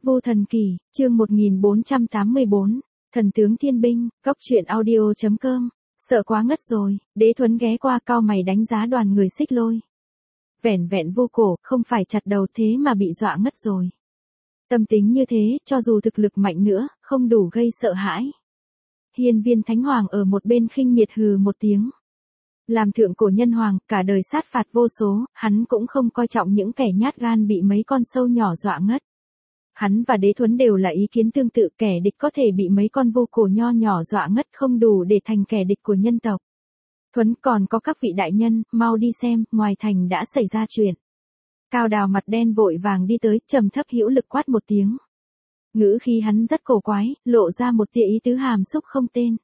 Vu Thần Kỳ, chương 1484, Thần tướng Thiên binh, Cốc truyện audio.com. Sợ quá ngất rồi, Đế Thuấn ghé qua cau mày đánh giá đoàn người Xích Lôi. Vẻn vẹn vô cổ, không phải chặt đầu thế mà bị dọa ngất rồi. Tâm tính như thế, cho dù thực lực mạnh nữa, không đủ gây sợ hãi. Hiên Viên Thánh Hoàng ở một bên khinh miệt hừ một tiếng. Làm thượng cổ nhân hoàng, cả đời sát phạt vô số, hắn cũng không coi trọng những kẻ nhát gan bị mấy con sâu nhỏ dọa ngất. Hắn và Đế Thuấn đều là ý kiến tương tự, kẻ địch có thể bị mấy con vô cổ nho nhỏ dọa ngất không đủ để thành kẻ địch của nhân tộc. Thuấn, còn có các vị đại nhân, mau đi xem, ngoài thành đã xảy ra chuyện. Cao Đào mặt đen vội vàng đi tới, trầm thấp hữu lực quát một tiếng. Ngữ khí hắn rất cổ quái, lộ ra một tia ý tứ hàm xúc không tên.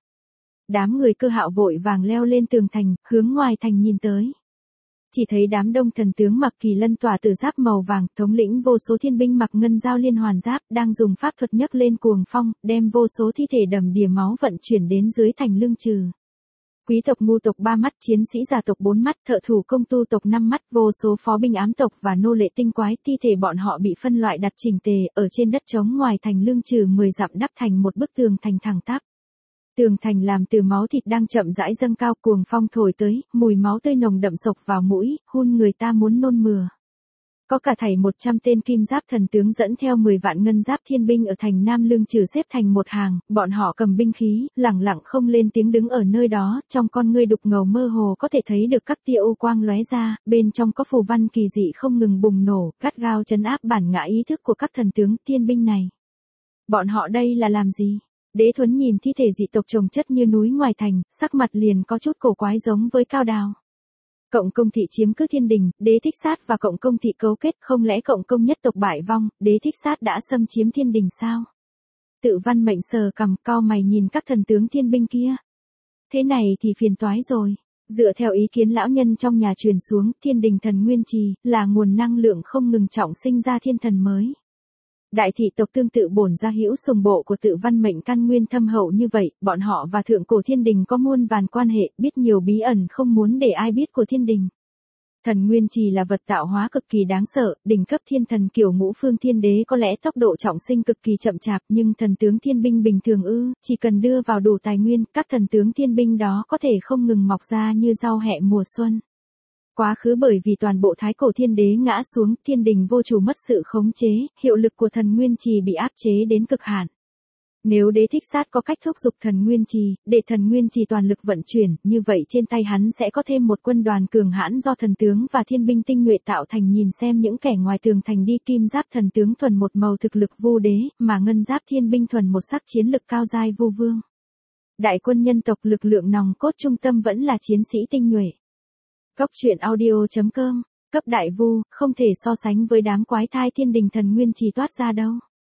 Đám người Cơ Hạo vội vàng leo lên tường thành, hướng ngoài thành nhìn tới. Chỉ thấy đám đông thần tướng mặc kỳ lân tỏa tử giáp màu vàng, thống lĩnh vô số thiên binh mặc ngân dao liên hoàn giáp, đang dùng pháp thuật nhấc lên cuồng phong, đem vô số thi thể đầm đìa máu vận chuyển đến dưới thành Lương Trừ. Quý tộc Ngu tộc 3 mắt, chiến sĩ Giả tộc 4 mắt, thợ thủ công Tu tộc 5 mắt, vô số phó binh ám tộc và nô lệ tinh quái, thi thể bọn họ bị phân loại đặt chỉnh tề, ở trên đất trống ngoài thành Lương Trừ 10 dặm đắp thành một bức tường thành thẳng tắp. Tường thành làm từ máu thịt đang chậm rãi dâng cao, cuồng phong thổi tới, mùi máu tươi nồng đậm sộc vào mũi, hun người ta muốn nôn mửa. Có cả thảy 100 tên kim giáp thần tướng dẫn theo 10 vạn ngân giáp thiên binh ở thành Nam Lương Trừ xếp thành một hàng, bọn họ cầm binh khí, lẳng lặng không lên tiếng đứng ở nơi đó, trong con ngươi đục ngầu mơ hồ có thể thấy được các tia u quang lóe ra, bên trong có phù văn kỳ dị không ngừng bùng nổ, gắt gao trấn áp bản ngã ý thức của các thần tướng thiên binh này. Bọn họ đây là làm gì? Đế Thuấn nhìn thi thể dị tộc chồng chất như núi ngoài thành, sắc mặt liền có chút cổ quái giống với Cao Đào. Cộng công thị chiếm cứ thiên đình, Đế Thích Sát và cộng công thị cấu kết, không lẽ cộng công nhất tộc bại vong, Đế Thích Sát đã xâm chiếm thiên đình sao? Tự Văn Mệnh sờ cằm, cau mày nhìn các thần tướng thiên binh kia. Thế này thì phiền toái rồi. Dựa theo ý kiến lão nhân trong nhà truyền xuống, thiên đình thần nguyên trì là nguồn năng lượng không ngừng trọng sinh ra thiên thần mới. Đại thị tộc tương tự bổn gia hữu sùng bộ của Tự Văn Mệnh căn nguyên thâm hậu như vậy, bọn họ và thượng cổ thiên đình có muôn vàn quan hệ, biết nhiều bí ẩn không muốn để ai biết của thiên đình. Thần nguyên trì là vật tạo hóa cực kỳ đáng sợ, đỉnh cấp thiên thần kiểu Ngũ Phương Thiên Đế có lẽ tốc độ trọng sinh cực kỳ chậm chạp, nhưng thần tướng thiên binh bình thường chỉ cần đưa vào đủ tài nguyên, các thần tướng thiên binh đó có thể không ngừng mọc ra như rau hẹ mùa xuân. Quá khứ bởi vì toàn bộ thái cổ thiên đế ngã xuống, thiên đình vô chủ mất sự khống chế, hiệu lực của thần nguyên trì bị áp chế đến cực hạn. Nếu Đế Thích Sát có cách thúc giục thần nguyên trì, để thần nguyên trì toàn lực vận chuyển, như vậy trên tay hắn sẽ có thêm một quân đoàn cường hãn do thần tướng và thiên binh tinh nhuệ tạo thành. Nhìn xem những kẻ ngoài tường thành đi, kim giáp thần tướng thuần một màu thực lực vu đế, mà ngân giáp thiên binh thuần một sắc chiến lực cao giai vu vương. Đại quân nhân tộc lực lượng nòng cốt trung tâm vẫn là chiến sĩ tinh nhuệ. Cốc truyện audio.com, cấp đại vu, không thể so sánh với đám quái thai thiên đình thần nguyên trì toát ra đâu.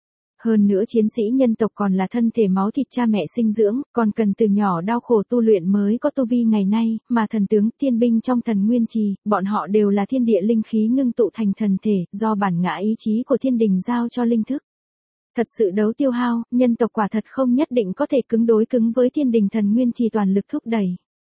Hơn nữa chiến sĩ nhân tộc còn là thân thể máu thịt cha mẹ sinh dưỡng, còn cần từ nhỏ đau khổ tu luyện mới có tu vi ngày nay, mà thần tướng, thiên binh trong thần nguyên trì, bọn họ đều là thiên địa linh khí ngưng tụ thành thần thể, do bản ngã ý chí của thiên đình giao cho linh thức. Thật sự đấu tiêu hao, nhân tộc quả thật không nhất định có thể cứng đối cứng với thiên đình thần nguyên trì toàn lực thúc đẩy.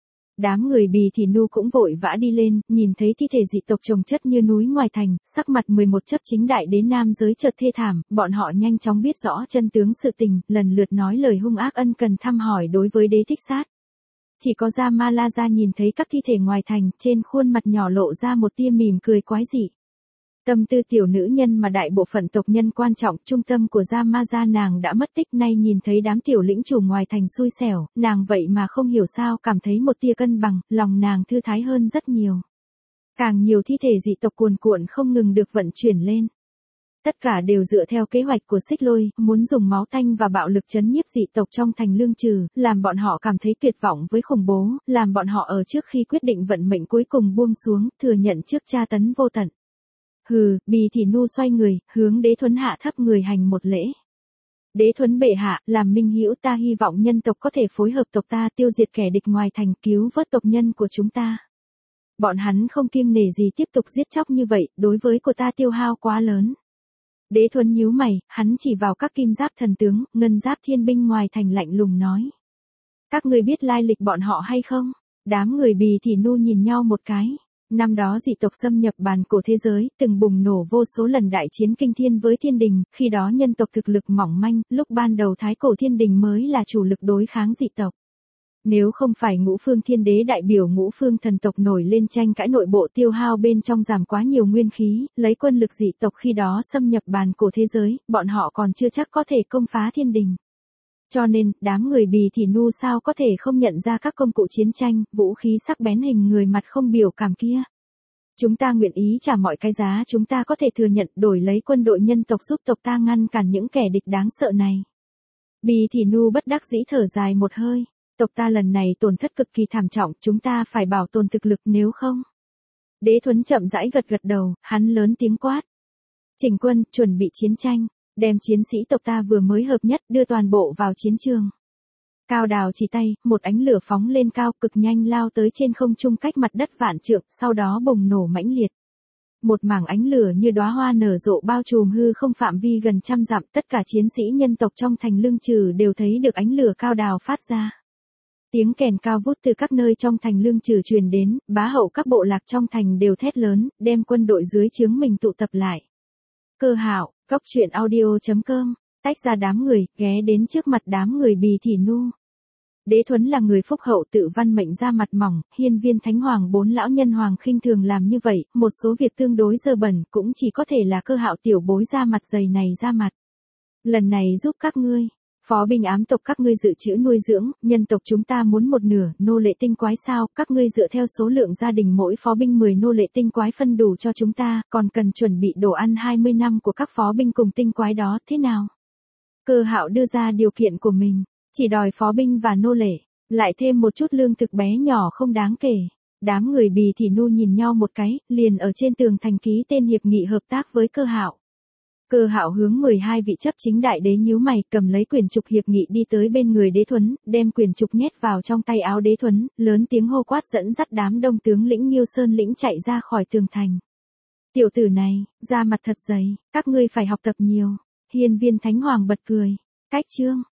Đám người Bì Thị Nu cũng vội vã đi lên, nhìn thấy thi thể dị tộc chồng chất như núi ngoài thành, sắc mặt 11 chấp chính đại đế nam giới chợt thê thảm, bọn họ nhanh chóng biết rõ chân tướng sự tình, lần lượt nói lời hung ác ân cần thăm hỏi đối với Đế Thích Sát. Chỉ có Gia nhìn thấy các thi thể ngoài thành, trên khuôn mặt nhỏ lộ ra một tia mỉm cười quái dị. Tâm tư tiểu nữ nhân mà đại bộ phận tộc nhân quan trọng, trung tâm của Gia nàng đã mất tích, nay nhìn thấy đám tiểu lĩnh chủ ngoài thành xui xẻo, nàng vậy mà không hiểu sao cảm thấy một tia cân bằng, lòng nàng thư thái hơn rất nhiều. Càng nhiều thi thể dị tộc cuồn cuộn không ngừng được vận chuyển lên. Tất cả đều dựa theo kế hoạch của Xích Lôi, muốn dùng máu tanh và bạo lực trấn nhiếp dị tộc trong thành Lương Trừ, làm bọn họ cảm thấy tuyệt vọng với khủng bố, làm bọn họ ở trước khi quyết định vận mệnh cuối cùng buông xuống, thừa nhận trước tra tấn vô tận. Hừ, Bì Thị Nu xoay người, hướng Đế Thuấn hạ thấp người hành một lễ. Đế Thuấn bệ hạ, làm minh hữu, ta hy vọng nhân tộc có thể phối hợp tộc ta tiêu diệt kẻ địch ngoài thành, cứu vớt tộc nhân của chúng ta. Bọn hắn không kiêng nể gì tiếp tục giết chóc như vậy, đối với của ta tiêu hao quá lớn. Đế Thuấn nhíu mày, hắn chỉ vào các kim giáp thần tướng, ngân giáp thiên binh ngoài thành lạnh lùng nói. Các người biết lai lịch bọn họ hay không? Đám người Bì Thị Nu nhìn nhau một cái. Năm đó dị tộc xâm nhập bàn cổ thế giới, từng bùng nổ vô số lần đại chiến kinh thiên với thiên đình, khi đó nhân tộc thực lực mỏng manh, lúc ban đầu thái cổ thiên đình mới là chủ lực đối kháng dị tộc. Nếu không phải ngũ phương thiên đế đại biểu ngũ phương thần tộc nổi lên tranh cãi nội bộ tiêu hao bên trong giảm quá nhiều nguyên khí, lấy quân lực dị tộc khi đó xâm nhập bàn cổ thế giới, bọn họ còn chưa chắc có thể công phá thiên đình. Cho nên, đám người Bì Thị Nu sao có thể không nhận ra các công cụ chiến tranh, vũ khí sắc bén hình người mặt không biểu cảm kia. Chúng ta nguyện ý trả mọi cái giá chúng ta có thể thừa nhận đổi lấy quân đội nhân tộc giúp tộc ta ngăn cản những kẻ địch đáng sợ này. Bì Thị Nu bất đắc dĩ thở dài một hơi. Tộc ta lần này tổn thất cực kỳ thảm trọng, chúng ta phải bảo tồn thực lực nếu không. Đế Thuấn chậm rãi gật gật đầu, hắn lớn tiếng quát. Chỉnh quân, chuẩn bị chiến tranh, đem chiến sĩ tộc ta vừa mới hợp nhất đưa toàn bộ vào chiến trường. Cao Đào chỉ tay, một ánh lửa phóng lên cao cực nhanh lao tới trên không trung cách mặt đất vạn trượng, sau đó bùng nổ mãnh liệt. Một mảng ánh lửa như đóa hoa nở rộ bao trùm hư không phạm vi gần trăm dặm, tất cả chiến sĩ nhân tộc trong thành Lương Trừ đều thấy được ánh lửa Cao Đào phát ra. Tiếng kèn cao vút từ các nơi trong thành Lương Trừ truyền đến, bá hậu các bộ lạc trong thành đều thét lớn, đem quân đội dưới trướng mình tụ tập lại. Cơ Hạo, Cốc Truyện Audio.com, tách ra đám người, ghé đến trước mặt đám người Bì Thị Nu. Đế Thuấn là người phúc hậu tự văn mệnh ra mặt mỏng, hiên viên thánh hoàng bốn lão nhân hoàng khinh thường làm như vậy, một số việc tương đối dơ bẩn cũng chỉ có thể là Cơ Hạo tiểu bối ra mặt dày này ra mặt. Lần này giúp các ngươi. Phó binh ám tộc các ngươi dự trữ nuôi dưỡng, nhân tộc chúng ta muốn một nửa, nô lệ tinh quái sao, các ngươi dựa theo số lượng gia đình mỗi phó binh 10 nô lệ tinh quái phân đủ cho chúng ta, còn cần chuẩn bị đồ ăn 20 năm của các phó binh cùng tinh quái đó, thế nào? Cơ Hạo đưa ra điều kiện của mình, chỉ đòi phó binh và nô lệ, lại thêm một chút lương thực bé nhỏ không đáng kể. Đám người Bì Thị Nu nhìn nhau một cái, liền ở trên tường thành ký tên hiệp nghị hợp tác với Cơ Hạo. Cơ Hạo hướng 12 vị chấp chính đại đế nhíu mày, cầm lấy quyển trục hiệp nghị đi tới bên người Đế Thuấn, đem quyển trục nhét vào trong tay áo Đế Thuấn, lớn tiếng hô quát dẫn dắt đám đông tướng lĩnh Nghiêu Sơn lĩnh chạy ra khỏi tường thành. Tiểu tử này, da mặt thật dày, các ngươi phải học tập nhiều. Hiên viên thánh hoàng bật cười. Cách chương